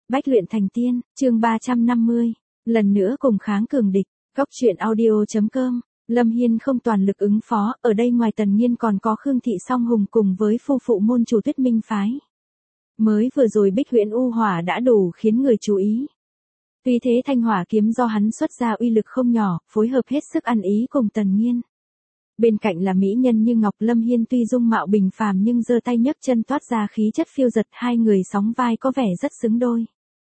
Bách luyện thành tiên, chương 350. Lần nữa cùng kháng cường địch. Góc truyện audio.com. Lâm Hiên không toàn lực ứng phó, ở đây ngoài Tần Nghiên còn có Khương Thị Song Hùng cùng với phu phụ môn chủ Tuyết Minh phái. Mới vừa rồi Bích Huyễn U Hỏa đã đủ khiến người chú ý. Tuy thế thanh hỏa kiếm do hắn xuất ra uy lực không nhỏ, phối hợp hết sức ăn ý cùng Tần Nghiên. Bên cạnh là mỹ nhân như ngọc. Lâm Hiên tuy dung mạo bình phàm nhưng giơ tay nhấc chân toát ra khí chất phiêu dật, hai người sóng vai có vẻ rất xứng đôi.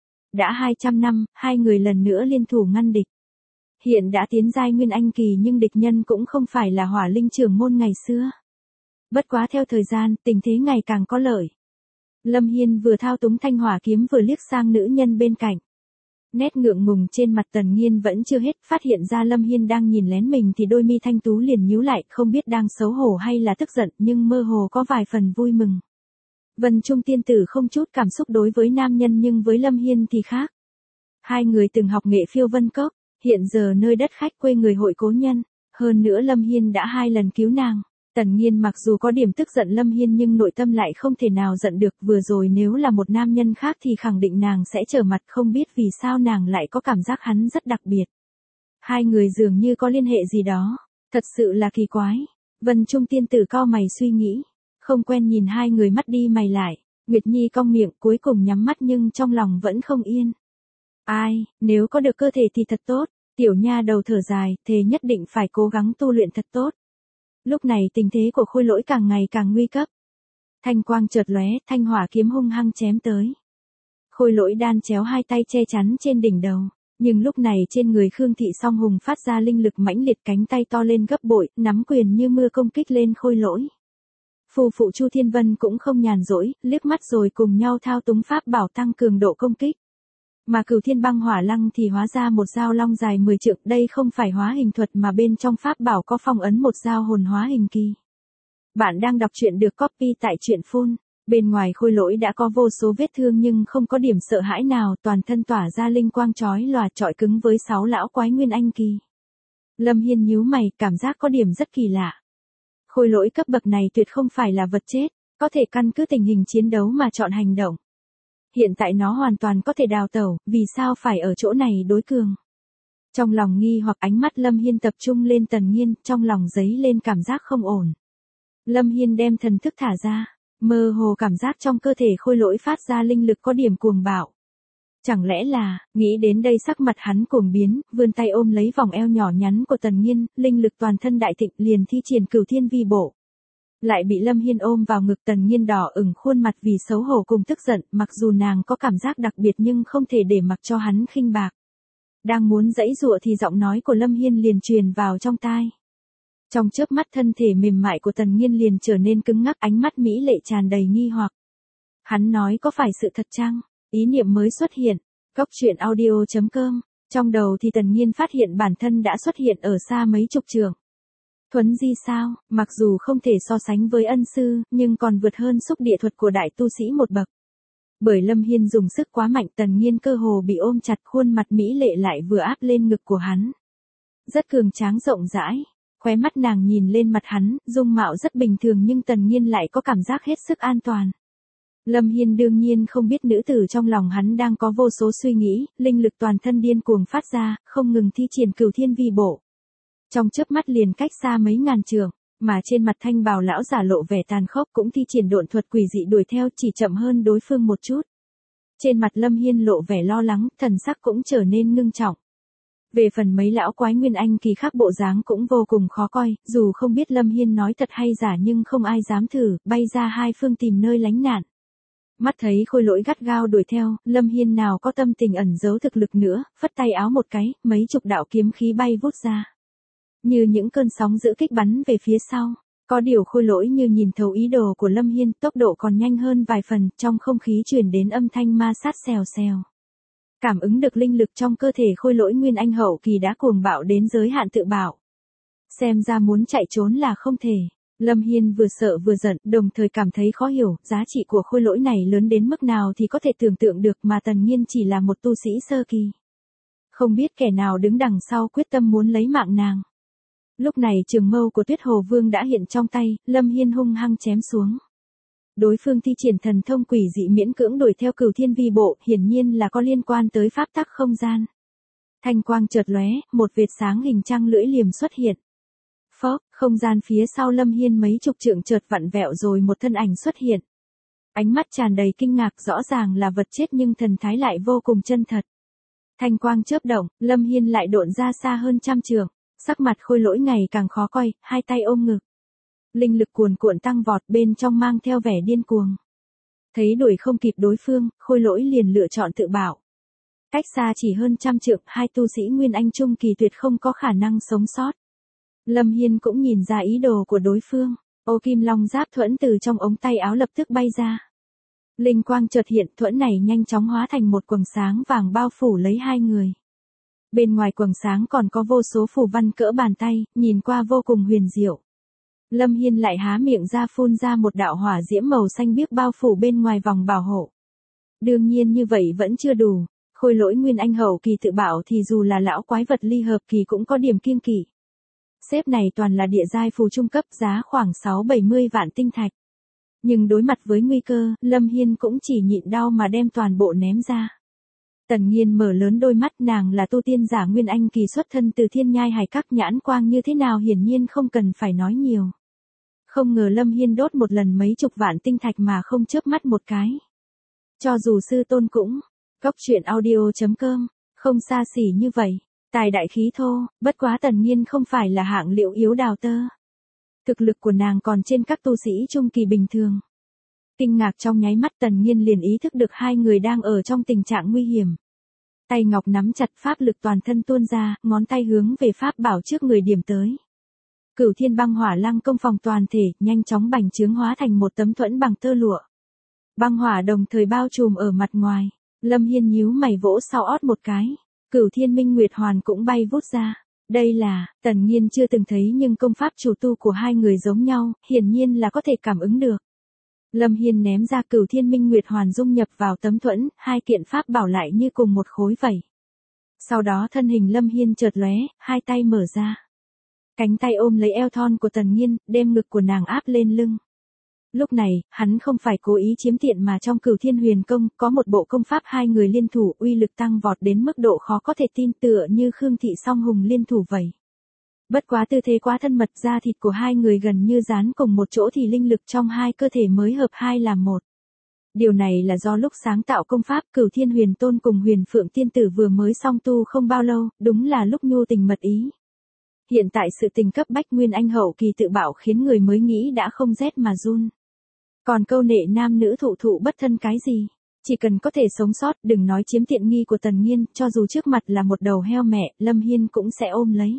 Đã 200 năm, hai người lần nữa liên thủ ngăn địch. Hiện đã tiến giai Nguyên Anh kỳ nhưng địch nhân cũng không phải là Hỏa Linh trưởng môn ngày xưa. Bất quá theo thời gian, tình thế ngày càng có lợi. Lâm Hiên vừa thao túng thanh hỏa kiếm vừa liếc sang nữ nhân bên cạnh. Nét ngượng ngùng trên mặt Tần Nghiên vẫn chưa hết, phát hiện ra Lâm Hiên đang nhìn lén mình thì đôi mi thanh tú liền nhíu lại, không biết đang xấu hổ hay là tức giận nhưng mơ hồ có vài phần vui mừng. Vân Trung tiên tử không chút cảm xúc đối với nam nhân nhưng với Lâm Hiên thì khác. Hai người từng học nghệ phiêu vân cốc, hiện giờ nơi đất khách quê người hội cố nhân, hơn nữa Lâm Hiên đã 2 lần cứu nàng. Tần Nghiên mặc dù có điểm tức giận Lâm Hiên nhưng nội tâm lại không thể nào giận được, vừa rồi nếu là một nam nhân khác thì khẳng định nàng sẽ trở mặt, không biết vì sao nàng lại có cảm giác hắn rất đặc biệt. Hai người dường như có liên hệ gì đó, thật sự là kỳ quái. Vân Trung tiên tử cau mày suy nghĩ, không quen nhìn hai người mắt đi mày lại. Nguyệt Nhi cong miệng cuối cùng nhắm mắt nhưng trong lòng vẫn không yên. Ai, nếu có được cơ thể thì thật tốt, tiểu nha đầu thở dài, thề nhất định phải cố gắng tu luyện thật tốt. Lúc này tình thế của Khôi Lỗi càng ngày càng nguy cấp. Thanh quang chợt lóe, thanh hỏa kiếm hung hăng chém tới. Khôi Lỗi đan chéo hai tay che chắn trên đỉnh đầu, nhưng lúc này trên người Khương Thị Song Hùng phát ra linh lực mãnh liệt, cánh tay to lên gấp bội, nắm quyền như mưa công kích lên Khôi Lỗi. Phù phụ Chu Thiên Vân cũng không nhàn rỗi, liếc mắt rồi cùng nhau thao túng pháp bảo tăng cường độ công kích. Mà Cửu Thiên Băng Hỏa Lăng thì hóa ra một dao long dài 10 trượng, đây không phải hóa hình thuật mà bên trong pháp bảo có phong ấn một dao hồn hóa hình kỳ. Bạn đang đọc truyện được copy tại truyện phun. Bên ngoài Khôi Lỗi đã có vô số vết thương nhưng không có điểm sợ hãi nào, toàn thân tỏa ra linh quang chói lòa, chọi cứng với 6 lão quái Nguyên Anh kỳ. Lâm Hiên nhíu mày, cảm giác có điểm rất kỳ lạ. Khôi Lỗi cấp bậc này tuyệt không phải là vật chết, có thể căn cứ tình hình chiến đấu mà chọn hành động. Hiện tại nó hoàn toàn có thể đào tẩu, vì sao phải ở chỗ này đối cường? Trong lòng nghi hoặc, ánh mắt Lâm Hiên tập trung lên Tần Nghiên, trong lòng dấy lên cảm giác không ổn. Lâm Hiên đem thần thức thả ra, mơ hồ cảm giác trong cơ thể Khôi Lỗi phát ra linh lực có điểm cuồng bạo. Chẳng lẽ là, nghĩ đến đây sắc mặt hắn cuồng biến, vươn tay ôm lấy vòng eo nhỏ nhắn của Tần Nghiên, linh lực toàn thân đại thịnh, liền thi triển Cửu Thiên Vi Bộ. Lại bị Lâm Hiên ôm vào ngực. Tần Nghiên đỏ ửng khuôn mặt vì xấu hổ cùng tức giận, mặc dù nàng có cảm giác đặc biệt nhưng không thể để mặc cho hắn khinh bạc. Đang muốn giãy giụa thì giọng nói của Lâm Hiên liền truyền vào trong tai. Trong chớp mắt thân thể mềm mại của Tần Nghiên liền trở nên cứng ngắc, ánh mắt mỹ lệ tràn đầy nghi hoặc. Hắn nói có phải sự thật chăng? Ý niệm mới xuất hiện. Góc truyện audio.com. Trong đầu thì Tần Nghiên phát hiện bản thân đã xuất hiện ở xa mấy chục trượng. Thuấn di sao, mặc dù không thể so sánh với ân sư, nhưng còn vượt hơn xúc địa thuật của đại tu sĩ một bậc. Bởi Lâm Hiên dùng sức quá mạnh, Tần Nghiên cơ hồ bị ôm chặt, khuôn mặt mỹ lệ lại vừa áp lên ngực của hắn. Rất cường tráng rộng rãi, khóe mắt nàng nhìn lên mặt hắn, dung mạo rất bình thường nhưng Tần Nghiên lại có cảm giác hết sức an toàn. Lâm Hiên đương nhiên không biết nữ tử trong lòng hắn đang có vô số suy nghĩ, linh lực toàn thân điên cuồng phát ra, không ngừng thi triển Cửu Thiên Vi Bộ. Trong chớp mắt liền cách xa mấy ngàn trượng, mà trên mặt thanh bào lão giả lộ vẻ tàn khốc, cũng thi triển độn thuật quỷ dị đuổi theo, chỉ chậm hơn đối phương một chút. Trên mặt Lâm Hiên lộ vẻ lo lắng, thần sắc cũng trở nên ngưng trọng. Về phần mấy lão quái Nguyên Anh kỳ khác bộ dáng cũng vô cùng khó coi, dù không biết Lâm Hiên nói thật hay giả nhưng không ai dám thử, bay ra hai phương tìm nơi lánh nạn. Mắt thấy Khôi Lỗi gắt gao đuổi theo, Lâm Hiên nào có tâm tình ẩn giấu thực lực nữa, phất tay áo một cái, mấy chục đạo kiếm khí bay vút ra. Như những cơn sóng dữ kích bắn về phía sau. Có điều Khôi Lỗi như nhìn thấu ý đồ của Lâm Hiên, tốc độ còn nhanh hơn vài phần, trong không khí truyền đến âm thanh ma sát xèo xèo. Cảm ứng được linh lực trong cơ thể Khôi Lỗi Nguyên Anh hậu kỳ đã cuồng bạo đến giới hạn tự bảo. Xem ra muốn chạy trốn là không thể. Lâm Hiên vừa sợ vừa giận, đồng thời cảm thấy khó hiểu, giá trị của Khôi Lỗi này lớn đến mức nào thì có thể tưởng tượng được, mà Tần Nghiên chỉ là một tu sĩ sơ kỳ. Không biết kẻ nào đứng đằng sau quyết tâm muốn lấy mạng nàng. Lúc này trường mâu của Tuyết Hồ Vương đã hiện trong tay, Lâm Hiên hung hăng chém xuống. Đối phương thi triển thần thông quỷ dị miễn cưỡng đuổi theo Cửu Thiên Vi Bộ, hiển nhiên là có liên quan tới pháp tắc không gian. Thanh quang chợt lóe, một vệt sáng hình trăng lưỡi liềm xuất hiện. Phốc, không gian phía sau Lâm Hiên mấy chục trượng chợt vặn vẹo rồi một thân ảnh xuất hiện. Ánh mắt tràn đầy kinh ngạc, rõ ràng là vật chết nhưng thần thái lại vô cùng chân thật. Thanh quang chớp động, Lâm Hiên lại độn ra xa hơn trăm trượng, sắc mặt Khôi Lỗi ngày càng khó coi, hai tay ôm ngực. Linh lực cuồn cuộn tăng vọt, bên trong mang theo vẻ điên cuồng. Thấy đuổi không kịp đối phương, Khôi Lỗi liền lựa chọn tự bảo. Cách xa chỉ hơn trăm trượng, hai tu sĩ Nguyên Anh Trung kỳ tuyệt không có khả năng sống sót. Lâm Hiên cũng nhìn ra ý đồ của đối phương, ô kim long giáp thuẫn từ trong ống tay áo lập tức bay ra. Linh quang chợt hiện, thuẫn này nhanh chóng hóa thành một quầng sáng vàng bao phủ lấy hai người. Bên ngoài quầng sáng còn có vô số phù văn cỡ bàn tay, nhìn qua vô cùng huyền diệu. Lâm Hiên lại há miệng ra phun ra một đạo hỏa diễm màu xanh biếc bao phủ bên ngoài vòng bảo hộ. Đương nhiên như vậy vẫn chưa đủ, Khôi Lỗi Nguyên Anh hậu kỳ tự bảo thì dù là lão quái vật ly hợp kỳ cũng có điểm kiêng kỵ. Xếp này toàn là địa giai phù trung cấp, giá khoảng 6-70 vạn tinh thạch. Nhưng đối mặt với nguy cơ, Lâm Hiên cũng chỉ nhịn đau mà đem toàn bộ ném ra. Tần Nghiên mở lớn đôi mắt, nàng là tu tiên giả Nguyên Anh kỳ xuất thân từ Thiên Nhai Hải Các, nhãn quang như thế nào hiển nhiên không cần phải nói nhiều. Không ngờ Lâm Hiên đốt một lần mấy chục vạn tinh thạch mà không chớp mắt một cái. Cho dù sư tôn cũng, Góc Truyện Audio.com, không xa xỉ như vậy. Tài đại khí thô, bất quá Tần Nghiên không phải là hạng liệu yếu đào tơ. Thực lực của nàng còn trên các tu sĩ trung kỳ bình thường. Kinh ngạc trong nháy mắt, Tần Nghiên liền ý thức được hai người đang ở trong tình trạng nguy hiểm. Tay ngọc nắm chặt, pháp lực toàn thân tuôn ra, ngón tay hướng về pháp bảo trước người điểm tới. Cửu Thiên Băng Hỏa Lăng công phòng toàn thể, nhanh chóng bành trướng hóa thành một tấm thuẫn bằng tơ lụa. Băng hỏa đồng thời bao trùm ở mặt ngoài. Lâm Hiên nhíu mày vỗ sau ót một cái. Cửu Thiên Minh Nguyệt Hoàn cũng bay vút ra. Đây là, Tần Nghiên chưa từng thấy nhưng công pháp chủ tu của hai người giống nhau, hiển nhiên là có thể cảm ứng được. Lâm Hiên ném ra Cửu Thiên Minh Nguyệt Hoàn dung nhập vào tấm thuẫn, hai kiện pháp bảo lại như cùng một khối vậy. Sau đó thân hình Lâm Hiên chợt lóe, hai tay mở ra. Cánh tay ôm lấy eo thon của Tần Nghiên, đem ngực của nàng áp lên lưng. Lúc này, hắn không phải cố ý chiếm tiện mà trong Cửu Thiên Huyền Công, có một bộ công pháp hai người liên thủ uy lực tăng vọt đến mức độ khó có thể tin, tựa như Khương Thị song hùng liên thủ vậy. Bất quá tư thế quá thân mật, da thịt của hai người gần như dán cùng một chỗ thì linh lực trong hai cơ thể mới hợp hai làm một. Điều này là do lúc sáng tạo công pháp Cửu Thiên Huyền Tôn cùng Huyền Phượng Tiên Tử vừa mới song tu không bao lâu, đúng là lúc nhu tình mật ý. Hiện tại sự tình cấp bách Nguyên Anh hậu kỳ tự bảo khiến người mới nghĩ đã không rét mà run. Còn câu nệ nam nữ thụ thụ bất thân cái gì? Chỉ cần có thể sống sót, đừng nói chiếm tiện nghi của Tần Nghiên, cho dù trước mặt là một đầu heo mẹ, Lâm Hiên cũng sẽ ôm lấy.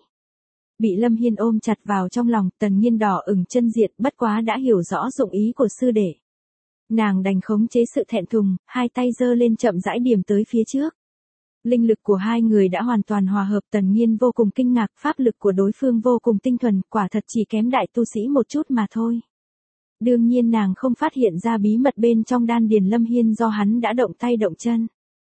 Bị Lâm Hiên ôm chặt vào trong lòng, Tần Nghiên đỏ ửng chân diệt, bất quá đã hiểu rõ dụng ý của sư đệ. Nàng đành khống chế sự thẹn thùng, hai tay giơ lên chậm rãi điểm tới phía trước. Linh lực của hai người đã hoàn toàn hòa hợp, Tần Nghiên vô cùng kinh ngạc, pháp lực của đối phương vô cùng tinh thuần, quả thật chỉ kém đại tu sĩ một chút mà thôi. Đương nhiên nàng không phát hiện ra bí mật bên trong đan điền Lâm Hiên do hắn đã động tay động chân.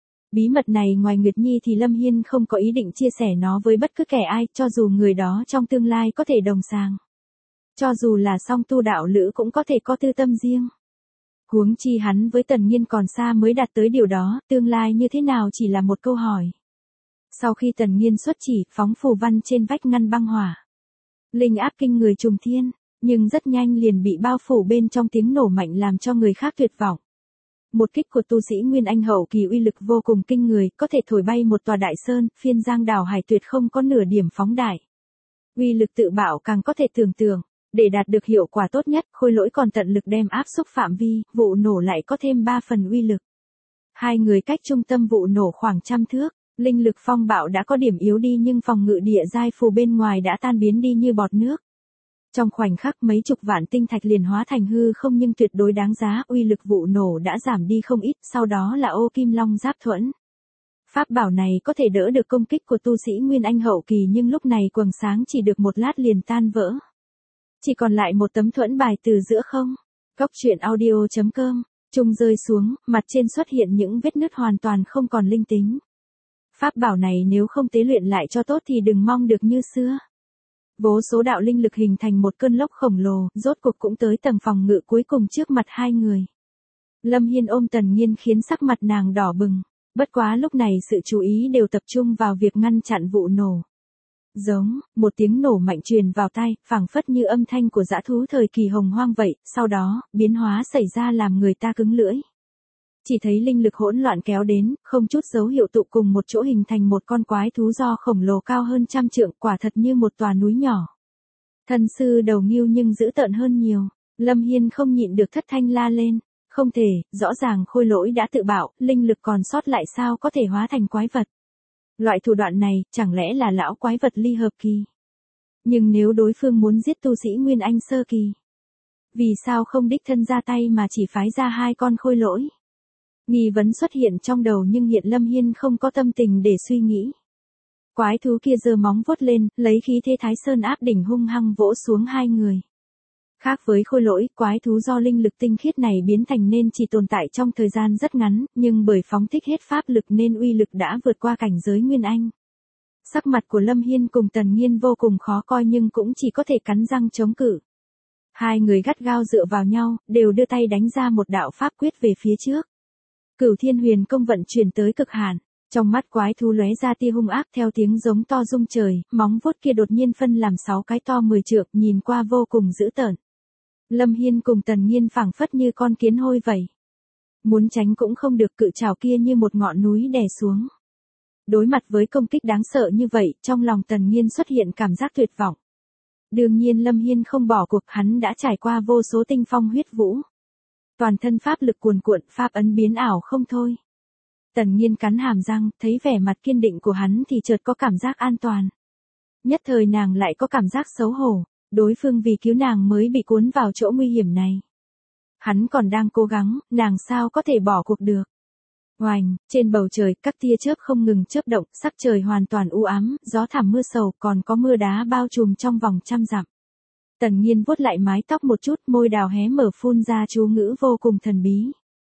Bí mật này ngoài Nguyệt Nhi thì Lâm Hiên không có ý định chia sẻ nó với bất cứ kẻ ai, cho dù người đó trong tương lai có thể đồng sàng. Cho dù là song tu đạo lữ cũng có thể có tư tâm riêng. Huống chi hắn với Tần Nghiên còn xa mới đạt tới điều đó, tương lai như thế nào chỉ là một câu hỏi. Sau khi Tần Nghiên xuất chỉ, phóng phù văn trên vách ngăn băng hỏa. Linh áp kinh người trùng thiên, nhưng rất nhanh liền bị bao phủ bên trong tiếng nổ mạnh làm cho người khác tuyệt vọng. Một kích của tu sĩ Nguyên Anh hậu kỳ uy lực vô cùng kinh người, có thể thổi bay một tòa đại sơn, phiên giang đảo hải tuyệt không có nửa điểm phóng đại. Uy lực tự bảo càng có thể tưởng tượng, để đạt được hiệu quả tốt nhất, Khôi Lỗi còn tận lực đem áp xúc phạm vi, vụ nổ lại có thêm 3 phần uy lực. Hai người cách trung tâm vụ nổ khoảng trăm thước, linh lực phong bạo đã có điểm yếu đi nhưng phòng ngự địa giai phù bên ngoài đã tan biến đi như bọt nước. Trong khoảnh khắc mấy chục vạn tinh thạch liền hóa thành hư không nhưng tuyệt đối đáng giá, uy lực vụ nổ đã giảm đi không ít, sau đó là ô kim long giáp thuẫn. Pháp bảo này có thể đỡ được công kích của tu sĩ Nguyên Anh hậu kỳ nhưng lúc này quầng sáng chỉ được một lát liền tan vỡ. Chỉ còn lại một tấm thuẫn bài từ giữa không. Góc Truyện Audio.com, trung rơi xuống, mặt trên xuất hiện những vết nứt hoàn toàn không còn linh tính. Pháp bảo này nếu không tế luyện lại cho tốt thì đừng mong được như xưa. Vô số đạo linh lực hình thành một cơn lốc khổng lồ, rốt cuộc cũng tới tầng phòng ngự cuối cùng trước mặt hai người. Lâm Hiên ôm Tần Nghiên khiến sắc mặt nàng đỏ bừng. Bất quá lúc này sự chú ý đều tập trung vào việc ngăn chặn vụ nổ. Giống, một tiếng nổ mạnh truyền vào tai, phảng phất như âm thanh của dã thú thời kỳ hồng hoang vậy, sau đó, biến hóa xảy ra làm người ta cứng lưỡi. Chỉ thấy linh lực hỗn loạn kéo đến, không chút dấu hiệu tụ cùng một chỗ hình thành một con quái thú do khổng lồ cao hơn 100 trượng, quả thật như một tòa núi nhỏ. Thân sư đầu nghêu nhưng dữ tợn hơn nhiều, Lâm Hiên không nhịn được thất thanh la lên. Không thể, rõ ràng Khôi Lỗi đã tự bạo, linh lực còn sót lại sao có thể hóa thành quái vật. Loại thủ đoạn này, chẳng lẽ là lão quái vật ly hợp kỳ. Nhưng nếu đối phương muốn giết tu sĩ Nguyên Anh sơ kỳ, vì sao không đích thân ra tay mà chỉ phái ra 2 con Khôi Lỗi? Nghi vấn xuất hiện trong đầu nhưng hiện Lâm Hiên không có tâm tình để suy nghĩ. Quái thú kia giơ móng vuốt lên, lấy khí thế Thái Sơn áp đỉnh hung hăng vỗ xuống hai người. Khác với Khôi Lỗi, quái thú do linh lực tinh khiết này biến thành nên chỉ tồn tại trong thời gian rất ngắn, nhưng bởi phóng thích hết pháp lực nên uy lực đã vượt qua cảnh giới Nguyên Anh. Sắc mặt của Lâm Hiên cùng Tần Nghiên vô cùng khó coi nhưng cũng chỉ có thể cắn răng chống cự. Hai người gắt gao dựa vào nhau, đều đưa tay đánh ra một đạo pháp quyết về phía trước. Cửu Thiên Huyền Công vận chuyển tới cực hạn, trong mắt quái thú lóe ra tia hung ác theo tiếng giống to rung trời, móng vuốt kia đột nhiên phân làm 6 cái to 10 trượng, nhìn qua vô cùng dữ tợn. Lâm Hiên cùng Tần Nghiên phảng phất như con kiến hôi vậy. Muốn tránh cũng không được, cự trảo kia như một ngọn núi đè xuống. Đối mặt với công kích đáng sợ như vậy, trong lòng Tần Nghiên xuất hiện cảm giác tuyệt vọng. Đương nhiên Lâm Hiên không bỏ cuộc, hắn đã trải qua vô số tinh phong huyết vũ. Toàn thân pháp lực cuồn cuộn, pháp ấn biến ảo không thôi. Tần Nghiên cắn hàm răng, thấy vẻ mặt kiên định của hắn thì chợt có cảm giác an toàn. Nhất thời nàng lại có cảm giác xấu hổ, đối phương vì cứu nàng mới bị cuốn vào chỗ nguy hiểm này. Hắn còn đang cố gắng, nàng sao có thể bỏ cuộc được. Oành, trên bầu trời, các tia chớp không ngừng chớp động, sắc trời hoàn toàn u ám, gió thảm mưa sầu, còn có mưa đá bao trùm trong vòng 100 dặm. Tần Nghiên vuốt lại mái tóc một chút, môi đào hé mở phun ra chú ngữ vô cùng thần bí.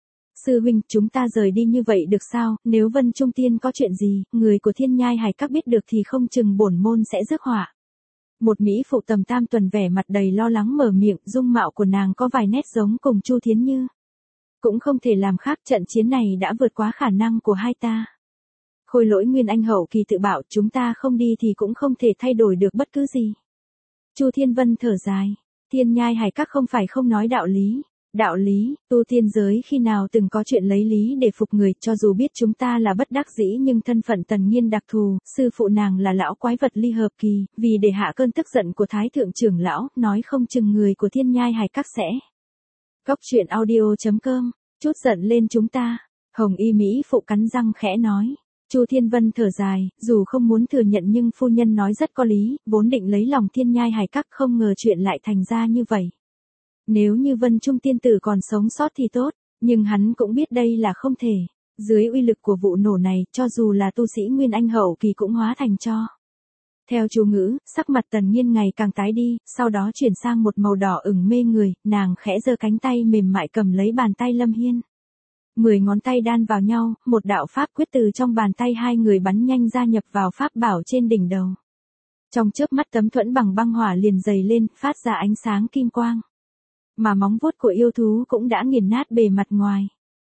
Sư huynh, chúng ta rời đi như vậy được sao, nếu Vân Trung Tiên có chuyện gì, người của Thiên Nhai Hải Các biết được thì không chừng bổn môn sẽ rước họa. Một mỹ phụ tầm tam tuần vẻ mặt đầy lo lắng mở miệng, dung mạo của nàng có vài nét giống cùng Chu Thiến Như. Cũng không thể làm khác, trận chiến này đã vượt quá khả năng của hai ta. Khôi Lỗi Nguyên Anh hậu kỳ tự bảo, chúng ta không đi thì cũng không thể thay đổi được bất cứ gì. Chu Thiên Vân thở dài, Thiên Nhai Hải Các không phải không nói đạo lý. Đạo lý, tu tiên giới khi nào từng có chuyện lấy lý để phục người, cho dù biết chúng ta là bất đắc dĩ nhưng thân phận Tần Nghiên đặc thù, sư phụ nàng là lão quái vật ly hợp kỳ, vì để hạ cơn tức giận của Thái Thượng trưởng lão, nói không chừng người của Thiên Nhai Hải Các sẽ. Góc truyện audio.com, chút giận lên chúng ta, Hồng Y Mỹ phụ cắn răng khẽ nói. Chu Thiên Vân thở dài, dù không muốn thừa nhận nhưng phu nhân nói rất có lý, vốn định lấy lòng Thiên Nhai Hải Các không ngờ chuyện lại thành ra như vậy. Nếu như Vân Trung tiên tử còn sống sót thì tốt, nhưng hắn cũng biết đây là không thể. Dưới uy lực của vụ nổ này, cho dù là tu sĩ Nguyên Anh hậu kỳ cũng hóa thành tro. Theo chú ngữ, sắc mặt Tần Nghiên ngày càng tái đi, sau đó chuyển sang một màu đỏ ửng mê người, nàng khẽ giơ cánh tay mềm mại cầm lấy bàn tay Lâm Hiên. 10 ngón tay đan vào nhau, một đạo pháp quyết từ trong bàn tay hai người bắn nhanh gia nhập vào pháp bảo trên đỉnh đầu. Trong chớp mắt tấm thuẫn bằng băng hỏa liền dày lên, phát ra ánh sáng kim quang. Mà móng vuốt của yêu thú cũng đã nghiền nát bề mặt ngoài.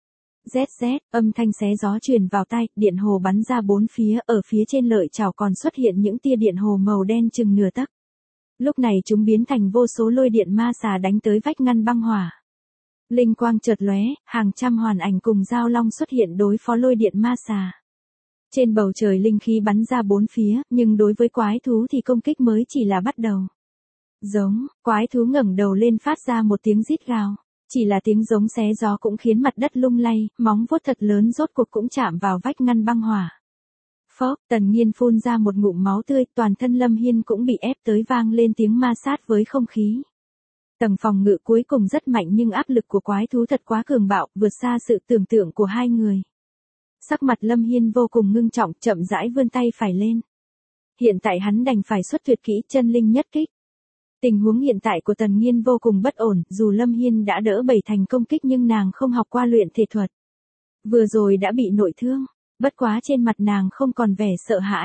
Rét rét, âm thanh xé gió truyền vào tai, điện hồ bắn ra bốn phía, ở phía trên lợi chảo còn xuất hiện những tia điện hồ màu đen chừng nửa tấc. Lúc này chúng biến thành vô số lôi điện ma xà đánh tới vách ngăn băng hỏa. Linh quang chợt lóe, hàng trăm hoàn ảnh cùng giao long xuất hiện đối phó lôi điện ma xà. Trên bầu trời linh khí bắn ra bốn phía, nhưng đối với quái thú thì công kích mới chỉ là bắt đầu. Giống, quái thú ngẩng đầu lên phát ra một tiếng rít gào. Chỉ là tiếng giống xé gió cũng khiến mặt đất lung lay, móng vuốt thật lớn rốt cuộc cũng chạm vào vách ngăn băng hỏa. Phốc, Tần Nghiên phun ra một ngụm máu tươi, toàn thân Lâm Hiên cũng bị ép tới vang lên tiếng ma sát với không khí. Tầng phòng ngự cuối cùng rất mạnh nhưng áp lực của quái thú thật quá cường bạo, vượt xa sự tưởng tượng của hai người. Sắc mặt Lâm Hiên vô cùng ngưng trọng, chậm rãi vươn tay phải lên. Hiện tại hắn đành phải xuất tuyệt kỹ chân linh nhất kích. Tình huống hiện tại của Tần Nghiên vô cùng bất ổn, dù Lâm Hiên đã đỡ 7 thành công kích nhưng nàng không học qua luyện thể thuật. Vừa rồi đã bị nội thương, bất quá trên mặt nàng không còn vẻ sợ hãi.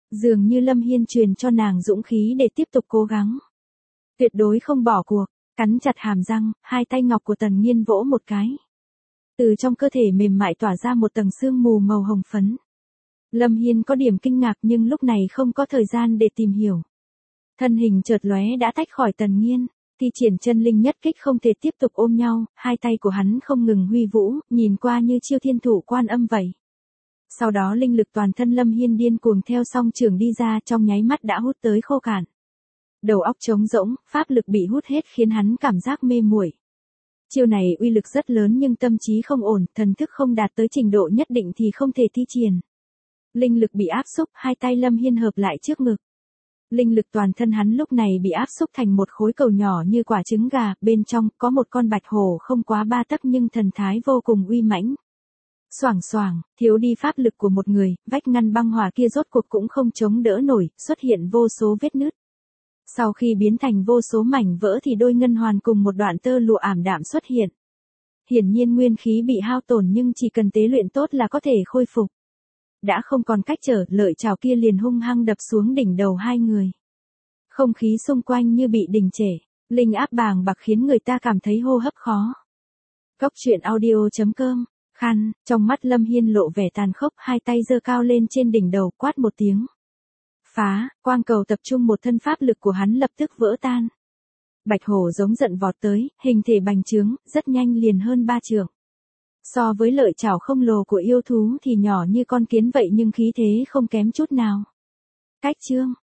Dường như Lâm Hiên truyền cho nàng dũng khí để tiếp tục cố gắng. Tuyệt đối không bỏ cuộc, cắn chặt hàm răng, hai tay ngọc của Tần Nghiên vỗ một cái. Từ trong cơ thể mềm mại tỏa ra một tầng sương mù màu hồng phấn. Lâm Hiên có điểm kinh ngạc nhưng lúc này không có thời gian để tìm hiểu. Thân hình chợt lóe đã tách khỏi Tần Nghiên, thi triển chân linh nhất kích không thể tiếp tục ôm nhau, hai tay của hắn không ngừng huy vũ, nhìn qua như chiêu thiên thủ quan âm vậy. Sau đó linh lực toàn thân Lâm Hiên điên cuồng theo song trường đi ra, trong nháy mắt đã hút tới khô cạn. Đầu óc trống rỗng, pháp lực bị hút hết khiến hắn cảm giác mê muội. Chiêu này uy lực rất lớn nhưng tâm trí không ổn, thần thức không đạt tới trình độ nhất định thì không thể thi triển. Linh lực bị áp xúc, hai tay Lâm Hiên hợp lại trước ngực. Linh lực toàn thân hắn lúc này bị áp xúc thành một khối cầu nhỏ như quả trứng gà, bên trong có một con bạch hổ không quá 3 tấc nhưng thần thái vô cùng uy mãnh. Xoảng xoảng, thiếu đi pháp lực của một người, vách ngăn băng hỏa kia rốt cuộc cũng không chống đỡ nổi, xuất hiện vô số vết nứt. Sau khi biến thành vô số mảnh vỡ thì đôi ngân hoàn cùng một đoạn tơ lụa ảm đạm xuất hiện. Hiển nhiên nguyên khí bị hao tổn nhưng chỉ cần tế luyện tốt là có thể khôi phục. Đã không còn cách trở, lợi chảo kia liền hung hăng đập xuống đỉnh đầu hai người. Không khí xung quanh như bị đình trệ, linh áp bàng bạc khiến người ta cảm thấy hô hấp khó. Góc truyện audio.com, khăn, trong mắt Lâm Hiên lộ vẻ tàn khốc, hai tay giơ cao lên trên đỉnh đầu, quát một tiếng. Phá, quang cầu tập trung một thân pháp lực của hắn lập tức vỡ tan. Bạch hổ giống giận vọt tới, hình thể bành trướng, rất nhanh liền hơn 3 trượng. So với lợi chảo không lồ của yêu thú thì nhỏ như con kiến vậy nhưng khí thế không kém chút nào. Cách chương